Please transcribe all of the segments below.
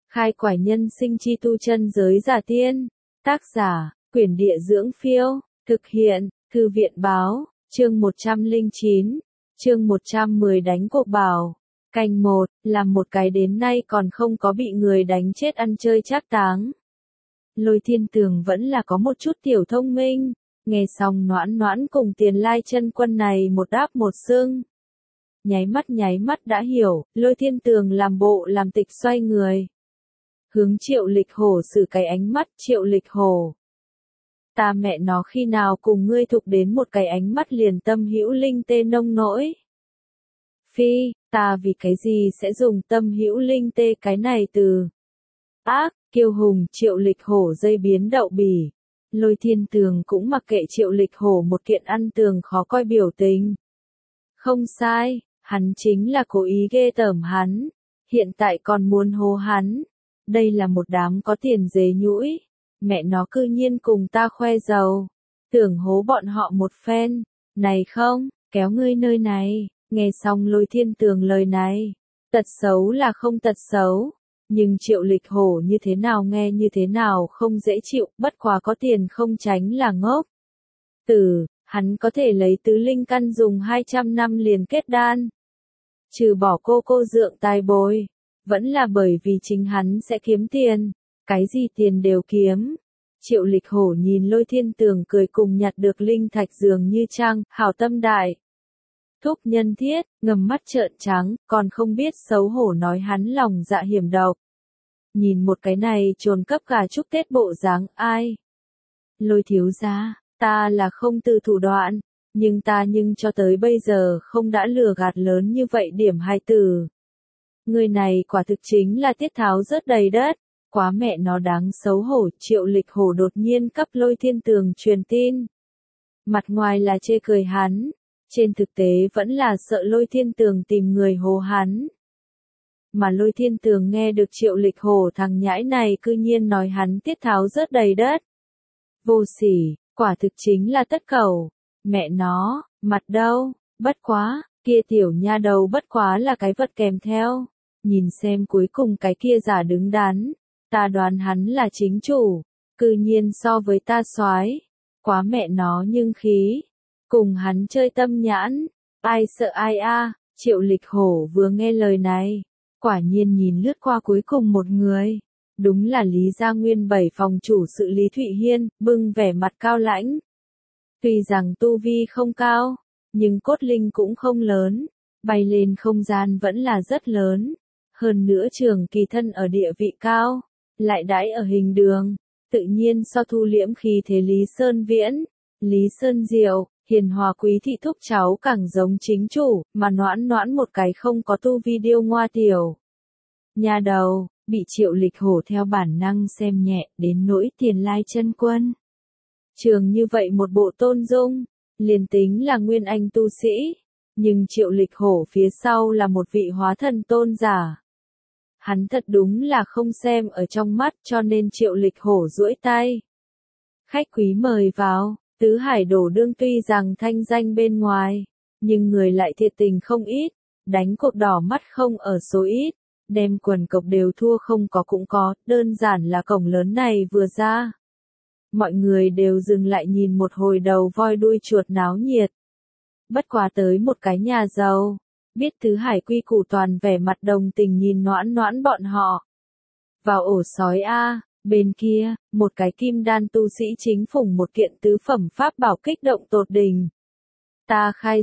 Khai quải nhân sinh chi tu chân giới giả tiên. Tác giả, Quyển Địa Dưỡng Phiêu. Thực hiện, Thư viện Báo. Chương 109. Chương 110 đánh cuộc bảo. Canh 1, làm một cái đến nay còn không có bị người đánh chết ăn chơi trác táng. Lôi Thiên Tường vẫn là có một chút tiểu thông minh, nghe xong Noãn Noãn cùng Tiền Lai Chân Quân này một đáp một xưng. Nháy mắt đã hiểu, Lôi Thiên Tường làm bộ làm tịch xoay người. Hướng Triệu Lịch Hổ xử cái ánh mắt. Triệu Lịch Hổ, ta mẹ nó khi nào cùng ngươi thục đến một cái ánh mắt liền tâm hữu linh tê nông nỗi. Phi, ta vì cái gì sẽ dùng tâm hữu linh tê cái này từ. Ác, kiêu hùng. Triệu Lịch Hổ dây biến đậu bỉ. Lôi Thiên Tường cũng mặc kệ Triệu Lịch Hổ một kiện ăn tường khó coi biểu tình. Không sai, hắn chính là cố ý ghê tởm hắn. Hiện tại còn muốn hô hắn. Đây là một đám có tiền dế nhũi. Mẹ nó cư nhiên cùng ta khoe giàu. Tưởng hố bọn họ một phen. Này không, kéo ngươi nơi này. Nghe xong Lôi Thiên Tường lời này. Tật xấu là không tật xấu. Nhưng Triệu Lịch Hổ như thế nào nghe như thế nào không dễ chịu. Bất quá có tiền không tránh là ngốc. Hắn có thể lấy tứ linh căn dùng 200 năm liền kết đan. Trừ bỏ cô dượng tài bồi. Vẫn là bởi vì chính hắn sẽ kiếm tiền. Cái gì tiền đều kiếm. Triệu Lịch Hổ nhìn Lôi Thiên Tường cười cùng nhặt được linh thạch dường như trăng, hảo tâm đại. Thúc nhân thiết, ngầm mắt trợn trắng, còn không biết xấu hổ nói hắn lòng dạ hiểm độc. Nhìn một cái này trồn cấp gà chúc Tết bộ dáng ai. Lôi thiếu gia, ta là không từ thủ đoạn, nhưng cho tới bây giờ không đã lừa gạt lớn như vậy điểm hai từ. Người này quả thực chính là tiết tháo rớt đầy đất, quá mẹ nó đáng xấu hổ. Triệu Lịch Hổ đột nhiên cấp Lôi Thiên Tường truyền tin. Mặt ngoài là chê cười hắn, trên thực tế vẫn là sợ Lôi Thiên Tường tìm người hố hắn. Mà Lôi Thiên Tường nghe được Triệu Lịch Hổ thằng nhãi này cư nhiên nói hắn tiết tháo rớt đầy đất. Vô sỉ, quả thực chính là tất cẩu. Mẹ nó, mặt đâu, bất quá, kia tiểu nha đầu bất quá là cái vật kèm theo. Nhìn xem cuối cùng cái kia giả đứng đắn, ta đoán hắn là chính chủ, cư nhiên so với ta soái, quá mẹ nó nhưng khí, cùng hắn chơi tâm nhãn, ai sợ ai a. Triệu Lịch Hổ vừa nghe lời này, quả nhiên nhìn lướt qua cuối cùng một người, đúng là Lý Gia Nguyên 7 phòng chủ sự Lý Thụy Hiên, bưng vẻ mặt cao lãnh. Tuy rằng tu vi không cao, nhưng cốt linh cũng không lớn, bay lên không gian vẫn là rất lớn. Hơn nữa Trường Kỳ thân ở địa vị cao, lại đãi ở hình đường, tự nhiên so thu liễm khí thế Lý Sơn Viễn, Lý Sơn Diệu, hiền hòa quý thị thúc cháu càng giống chính chủ, mà Noãn Noãn một cái không có tu vi điêu ngoa tiểu. Nhà đầu, bị Triệu Lịch Hổ theo bản năng xem nhẹ đến nỗi Tiền Lai Chân Quân. Trường như vậy một bộ tôn dung, liền tính là nguyên anh tu sĩ, nhưng Triệu Lịch Hổ phía sau là một vị hóa thần tôn giả. Hắn thật đúng là không xem ở trong mắt cho nên Triệu Lịch Hổ duỗi tay. Khách quý mời vào, Tứ Hải Đổ Đương tuy rằng thanh danh bên ngoài, nhưng người lại thiệt tình không ít, đánh cột đỏ mắt không ở số ít, đem quần cộc đều thua không có cũng có, đơn giản là cổng lớn này vừa ra. Mọi người đều dừng lại nhìn một hồi đầu voi đuôi chuột náo nhiệt. Bất quá tới một cái nhà giàu, biết Tứ Hải quy củ toàn vẻ mặt đồng tình nhìn Noãn Noãn bọn họ. Vào ổ sói a, bên kia, một cái kim đan tu sĩ chính phủng một kiện tứ phẩm pháp bảo kích động tột đỉnh. Ta khai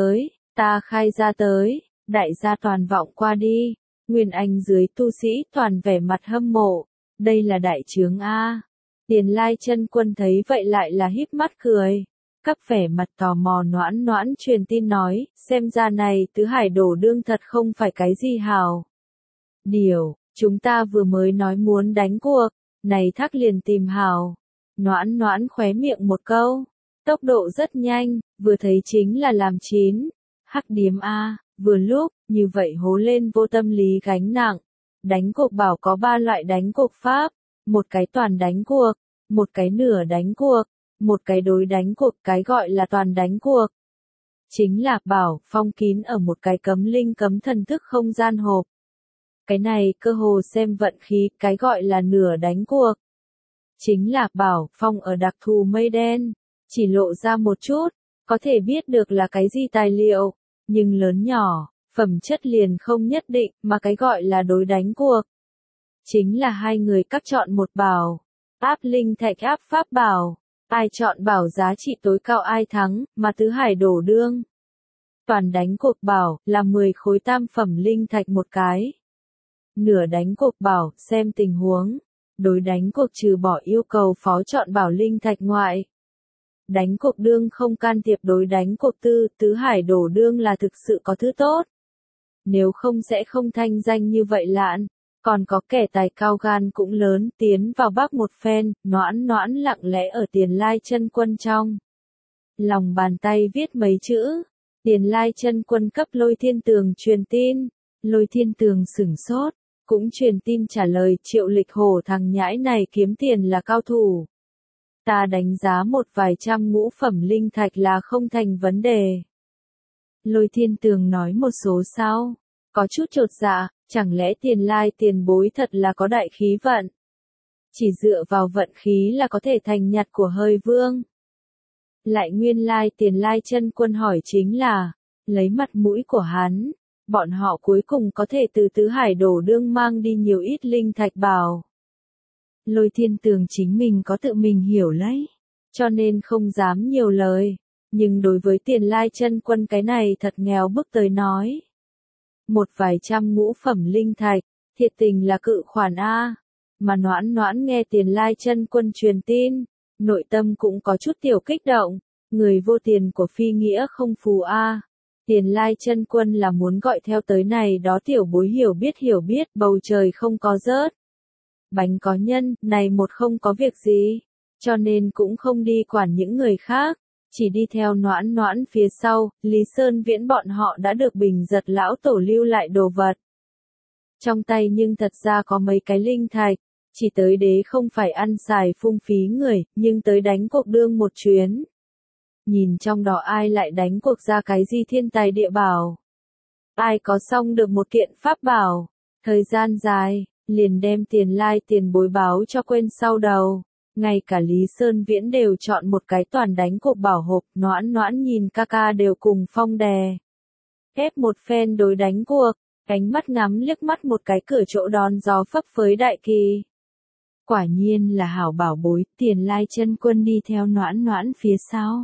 ra tới, đại gia toàn vọng qua đi, Nguyên Anh dưới tu sĩ toàn vẻ mặt hâm mộ, đây là đại trướng a. Tiền Lai Chân Quân thấy vậy lại là híp mắt cười. Các vẻ mặt tò mò Noãn Noãn truyền tin nói, xem ra này Tứ Hải Đổ Đương thật không phải cái gì hào. Điều, chúng ta vừa mới nói muốn đánh cuộc, này thắc liền tìm hào. Noãn Noãn khóe miệng một câu, tốc độ rất nhanh, vừa thấy chính là làm chín. Hắc điếm a, vừa lúc, như vậy hố lên vô tâm lý gánh nặng. Đánh cuộc bảo có 3 loại đánh cuộc pháp, một cái toàn đánh cuộc, một cái nửa đánh cuộc, một cái đối đánh cuộc, cái gọi là toàn đánh cuộc. Chính là bảo phong kín ở một cái cấm linh cấm thần thức không gian hộp. Cái này cơ hồ xem vận khí, cái gọi là nửa đánh cuộc. Chính là Bảo Phong ở đặc thù mây đen, chỉ lộ ra một chút, có thể biết được là cái gì tài liệu, nhưng lớn nhỏ, phẩm chất liền không nhất định, mà cái gọi là đối đánh cuộc. Chính là hai người các chọn một bảo, áp linh thạch áp pháp bảo, ai chọn bảo giá trị tối cao ai thắng, mà tứ hải đổ đương. Toàn đánh cuộc bảo là 10 khối tam phẩm linh thạch một cái. Nửa đánh cuộc bảo xem tình huống. Đối đánh cuộc trừ bỏ yêu cầu phó chọn bảo linh thạch ngoại. Đánh cuộc đương không can thiệp đối đánh cuộc tứ hải đổ đương là thực sự có thứ tốt. Nếu không sẽ không thanh danh như vậy lạn. Còn có kẻ tài cao gan cũng lớn, tiến vào bắc một phen, noãn noãn lặng lẽ ở Tiền Lai Chân Quân trong. Lòng bàn tay viết mấy chữ, Tiền Lai Chân Quân cấp Lôi Thiên Tường truyền tin, Lôi Thiên Tường sửng sốt, cũng truyền tin trả lời Triệu Lịch Hổ thằng nhãi này kiếm tiền là cao thủ. Ta đánh giá một vài trăm ngũ phẩm linh thạch là không thành vấn đề. Lôi Thiên Tường nói một số sau, có chút chột dạ, chẳng lẽ Tiền Lai tiền bối thật là có đại khí vận? Chỉ dựa vào vận khí là có thể thành nhặt của hơi vương. Lại nguyên lai Tiền Lai Chân Quân hỏi chính là, lấy mặt mũi của hắn, bọn họ cuối cùng có thể từ tứ hải đổ đương mang đi nhiều ít linh thạch bảo. Lôi Thiên Tường chính mình có tự mình hiểu lấy, cho nên không dám nhiều lời, nhưng đối với Tiền Lai Chân Quân cái này thật nghèo bức tới nói. Một vài trăm ngũ phẩm linh thạch, thiệt tình là cự khoản A, mà noãn noãn nghe Tiền Lai Chân Quân truyền tin, nội tâm cũng có chút tiểu kích động, người vô tiền của phi nghĩa không phù A. Tiền Lai Chân Quân là muốn gọi theo tới này đó tiểu bối hiểu biết, bầu trời không có rớt. Bánh có nhân, này một không có việc gì, cho nên cũng không đi quản những người khác, chỉ đi theo noãn noãn phía sau, Lý Sơn Viễn bọn họ đã được Bình Giật lão tổ lưu lại đồ vật. Trong tay nhưng thật ra có mấy cái linh thạch, chỉ tới đế không phải ăn xài phung phí người, nhưng tới đánh cuộc đương một chuyến. Nhìn trong đó ai lại đánh cuộc ra cái gì thiên tài địa bảo. Ai có xong được một kiện pháp bảo, thời gian dài, liền đem Tiền Lai tiền bối báo cho quên sau đầu. Ngay cả Lý Sơn Viễn đều chọn một cái toàn đánh cuộc bảo hộp, noãn noãn nhìn ca ca đều cùng phong đè. Ép một phen đối đánh cuộc, ánh mắt ngắm liếc mắt một cái cửa chỗ đón gió phấp phới đại kỳ. Quả nhiên là hảo bảo bối, Tiền Lai Chân Quân đi theo noãn noãn phía sau.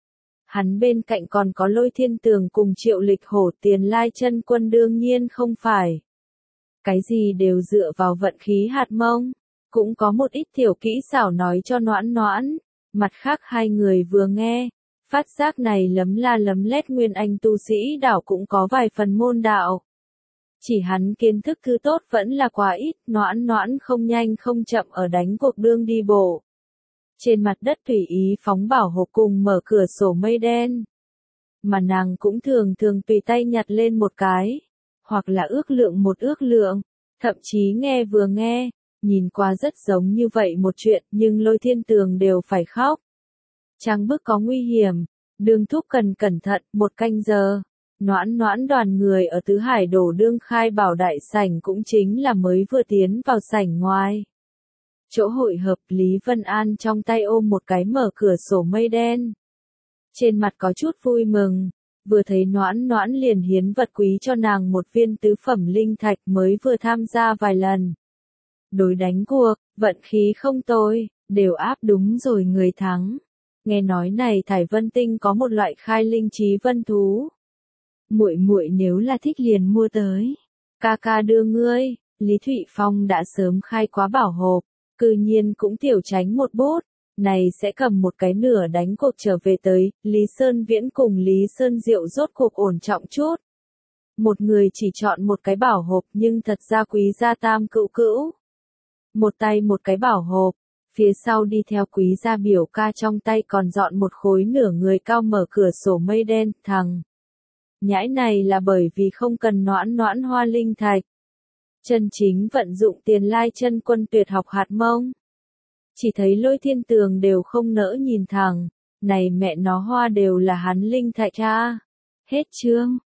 Hắn bên cạnh còn có Lôi Thiên Tường cùng Triệu Lịch Hổ, Tiền Lai Chân Quân đương nhiên không phải. Cái gì đều dựa vào vận khí hạt mông, cũng có một ít tiểu kỹ xảo nói cho noãn noãn. Mặt khác hai người vừa nghe, phát giác này lấm la lấm lét nguyên anh tu sĩ đảo cũng có vài phần môn đạo. Chỉ hắn kiến thức thứ tốt vẫn là quá ít, noãn noãn không nhanh không chậm ở đánh cuộc đương đi bộ. Trên mặt đất tùy ý phóng bảo hộp cùng mở cửa sổ mây đen. Mà nàng cũng thường tùy tay nhặt lên một cái, hoặc là ước lượng, thậm chí vừa nghe, nhìn qua rất giống như vậy một chuyện, nhưng Lôi Thiên Tường đều phải khóc. Trang bức có nguy hiểm, đường thúc cần cẩn thận, 1 canh giờ. Noãn noãn đoàn người ở tứ hải đổ đương khai bảo đại sảnh cũng chính là mới vừa tiến vào sảnh ngoài. Chỗ hội hợp Lý Vân An trong tay ôm một cái mở cửa sổ mây đen. Trên mặt có chút vui mừng, vừa thấy noãn noãn liền hiến vật quý cho nàng một viên tứ phẩm linh thạch mới vừa tham gia vài lần. Đối đánh cuộc, vận khí không tồi, đều áp đúng rồi người thắng. Nghe nói này Thải Vân Tinh có một loại khai linh trí vân thú. Muội muội nếu là thích liền mua tới. Ca ca đưa ngươi, Lý Thụy Phong đã sớm khai quá bảo hộp, cư nhiên cũng tiểu tránh một bút, này sẽ cầm một cái nửa đánh cuộc trở về tới, Lý Sơn Viễn cùng Lý Sơn Diệu rốt cuộc ổn trọng chút. Một người chỉ chọn một cái bảo hộp nhưng thật ra quý gia tam cữu. Một tay một cái bảo hộp, phía sau đi theo quý gia biểu ca trong tay còn dọn một khối nửa người cao mở cửa sổ mây đen, thằng nhãi này là bởi vì không cần noãn noãn hoa linh thạch. Chân chính vận dụng Tiền Lai Chân Quân tuyệt học hạt mông. Chỉ thấy Lôi Thiên Tường đều không nỡ nhìn thẳng, này mẹ nó hoa đều là hắn linh thạch a. Hết chương.